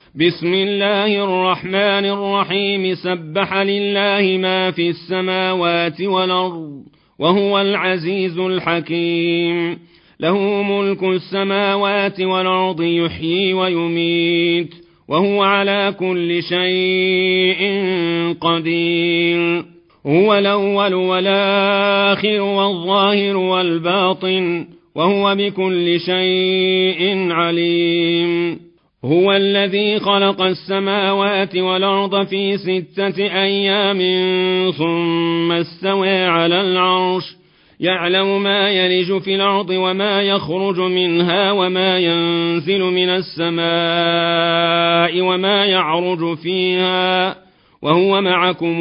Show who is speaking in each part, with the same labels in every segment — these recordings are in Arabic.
Speaker 1: بسم الله الرحمن الرحيم سبح لله ما في السماوات والأرض وهو العزيز الحكيم له ملك السماوات والأرض يحيي ويميت وهو على كل شيء قدير هو الأول والآخر والظاهر والباطن وهو بكل شيء عليم هو الذي خلق السماوات والأرض في 6 أيام ثم استوى على العرش يعلم ما يلج في الأرض وما يخرج منها وما ينزل من السماء وما يعرج فيها وهو معكم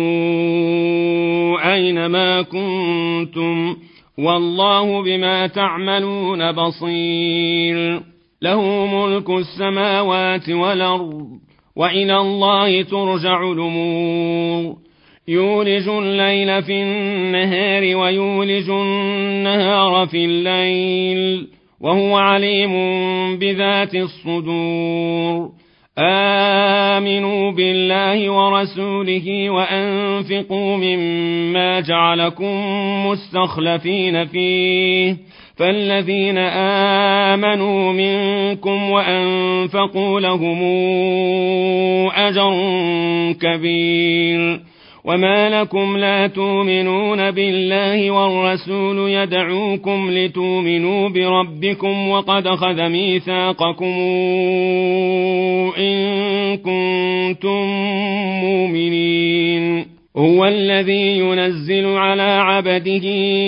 Speaker 1: أينما كنتم والله بما تعملون بصير له ملك السماوات والأرض وإلى الله ترجع الأمور يولج الليل في النهار ويولج النهار في الليل وهو عليم بذات الصدور آمنوا بالله ورسوله وأنفقوا مما جعلكم مستخلفين فيه فالذين آمنوا منكم وأنفقوا لهم أجر كبير وما لكم لا تؤمنون بالله والرسول يدعوكم لتؤمنوا بربكم وقد أخذ ميثاقكم إن كنتم مؤمنين هو الذي ينزل على عبده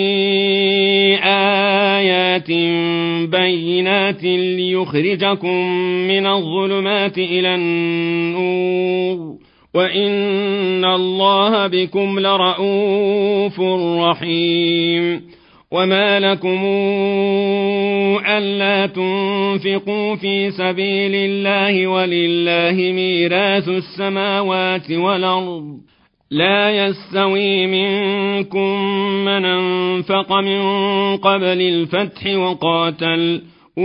Speaker 1: آيات بينات ليخرجكم من الظلمات إلى النور وإن الله بكم لرءوف رحيم وما لكم ألا تنفقوا في سبيل الله ولله ميراث السماوات والأرض لا يستوي منكم من أنفق من قبل الفتح وقاتل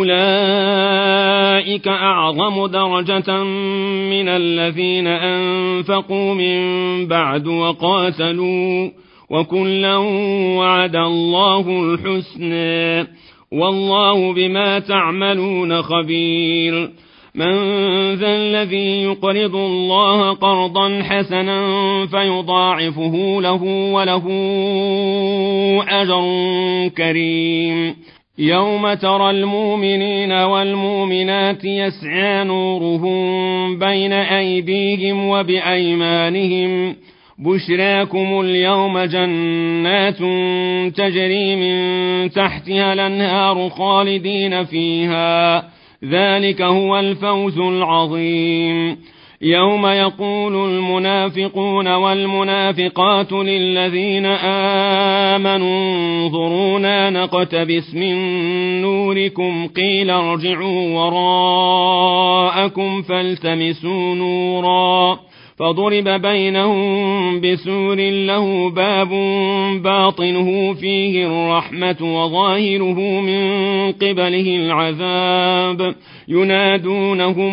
Speaker 1: أولئك أعظم درجة من الذين أنفقوا من بعد وقاتلوا وكلا وعد الله الحسنى والله بما تعملون خبير من ذا الذي يقرض الله قرضا حسنا فيضاعفه له وله أجر كريم يوم ترى المؤمنين والمؤمنات يسعى نورهم بين أيديهم وبأيمانهم بشراكم اليوم جنات تجري من تحتها الأنهار خالدين فيها ذلك هو الفوز العظيم يوم يقول المنافقون والمنافقات للذين آمنوا انظرونا نقتبس من نوركم قيل ارجعوا وراءكم فالتمسوا نورا فضرب بينهم بسور له باب باطنه فيه الرحمة وظاهره من قبله العذاب ينادونهم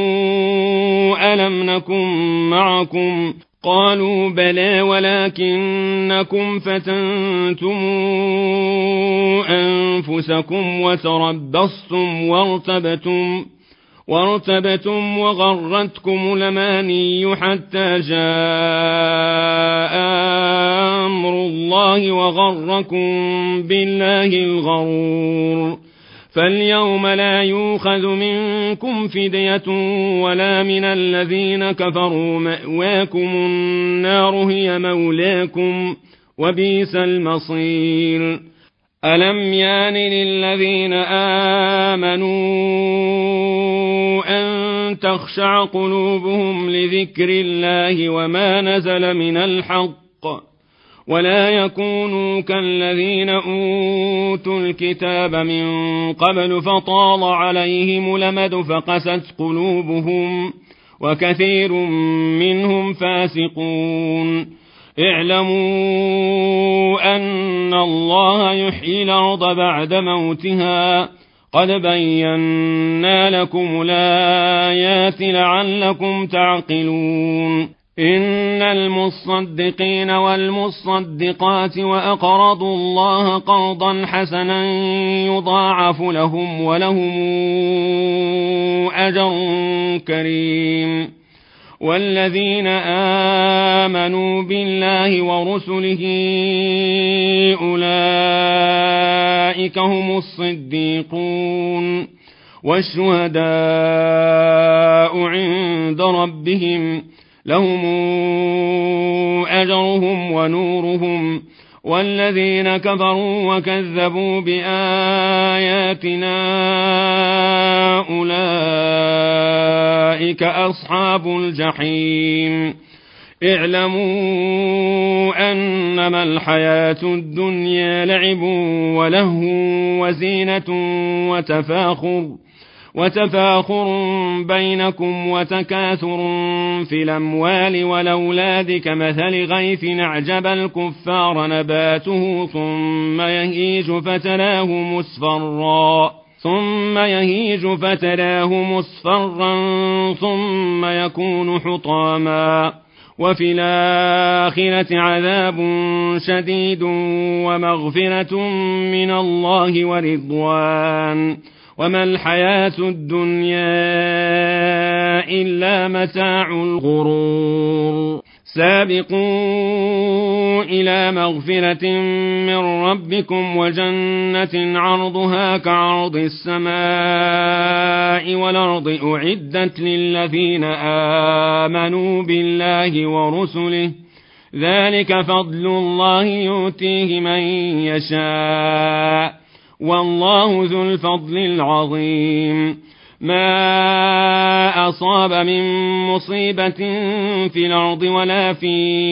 Speaker 1: ألم نكن معكم قالوا بلى ولكنكم فتنتم أنفسكم وتربصتم وارتبتم وغرتكم الأماني حتى جاء أمر الله وغركم بالله الغرور فاليوم لا يؤخذ منكم فدية ولا من الذين كفروا مأواكم النار هي مولاكم وبئس المصير ألم يان للذين آمنوا أن تخشع قلوبهم لذكر الله وما نزل من الحق ولا يكونوا كالذين أوتوا الكتاب من قبل فطال عليهم الأمد فقست قلوبهم وكثير منهم فاسقون اعلموا أن الله يحيي الأرض بعد موتها قد بينا لكم الآيات لعلكم تعقلون إن المصدقين والمصدقات وأقرضوا الله قرضا حسنا يضاعف لهم ولهم أجر كريم والذين آمنوا بالله ورسله أولئك هم الصديقون والشهداء عند ربهم لهم أجرهم ونورهم والذين كفروا وكذبوا بآياتنا أولئك أصحاب الجحيم اعلموا أنما الحياة الدنيا لعب ولهو وزينة وتفاخر بينكم وتكاثر في الأموال والأولاد كمثل غيث أعجب الكفار نباته ثم يهيج فتراه مصفرا ثم يكون حطاما وفي الآخرة عذاب شديد ومغفرة من الله ورضوان وما الحياة الدنيا إلا متاع الغرور سابقوا إلى مغفرة من ربكم وجنة عرضها كعرض السماء والأرض أعدت للذين آمنوا بالله ورسله ذلك فضل الله يؤتيه من يشاء والله ذو الفضل العظيم ما أصاب من مصيبة في الأرض ولا في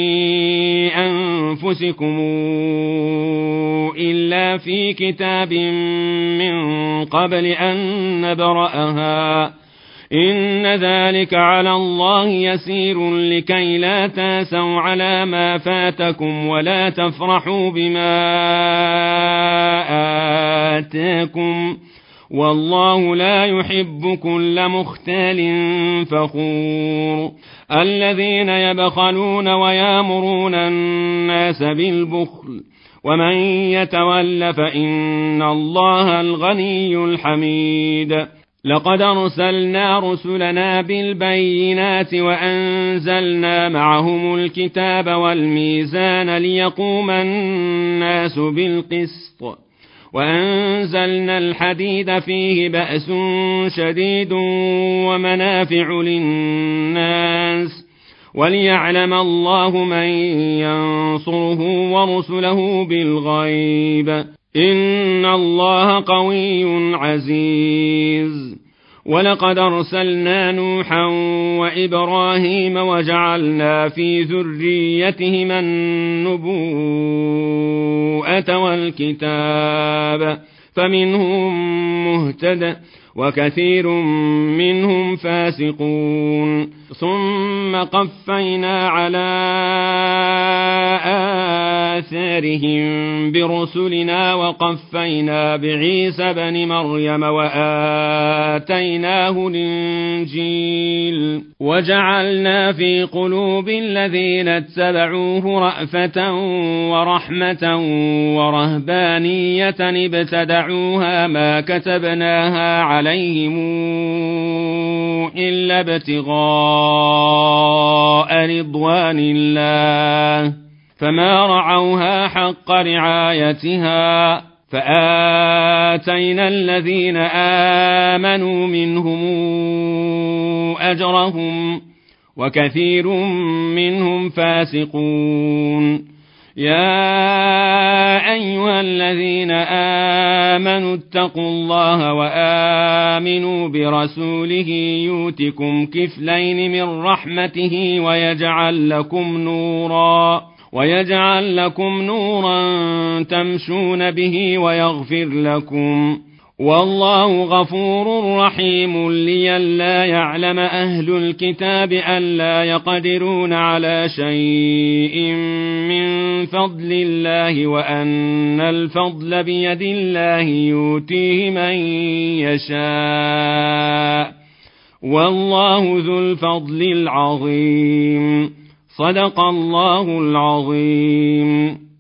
Speaker 1: أنفسكم إلا في كتاب من قبل أن نبرأها إن ذلك على الله يسير لكي لا تاسوا على ما فاتكم ولا تفرحوا بما آتاكم والله لا يحب كل مختال فخور الذين يبخلون ويامرون الناس بالبخل ومن يتول فإن الله الغني الحميد لقد أرسلنا رسلنا بالبينات وأنزلنا معهم الكتاب والميزان ليقوم الناس بالقسط وأنزلنا الحديد فيه بأس شديد ومنافع للناس وليعلم الله من ينصره ورسله بالغيب إن الله قوي عزيز ولقد أرسلنا نوحا وإبراهيم وجعلنا في ذريتهما النبوءة والكتاب فمنهم مهتد وكثير منهم فاسقون ثم قفينا على آثارهم برسلنا وقفينا بعيسى بن مريم وآتيناه الإنجيل وجعلنا في قلوب الذين اتبعوه رأفة ورحمة ورهبانية ابتدعوها ما كتبناها عليهم إلا ابتغاء رضوان الله فما رعوها حق رعايتها فآتينا الذين آمنوا منهم أجرهم وكثير منهم فاسقون يا أيها الذين آمنوا اتقوا الله وآمنوا برسوله يؤتكم كفلين من رحمته ويجعل لكم نورا تمشون به ويغفر لكم والله غفور رحيم لئلا يعلم أهل الكتاب ألا يقدرون على شيء من فضل الله وأن الفضل بيد الله يؤتيه من يشاء والله ذو الفضل العظيم. صدق الله العظيم.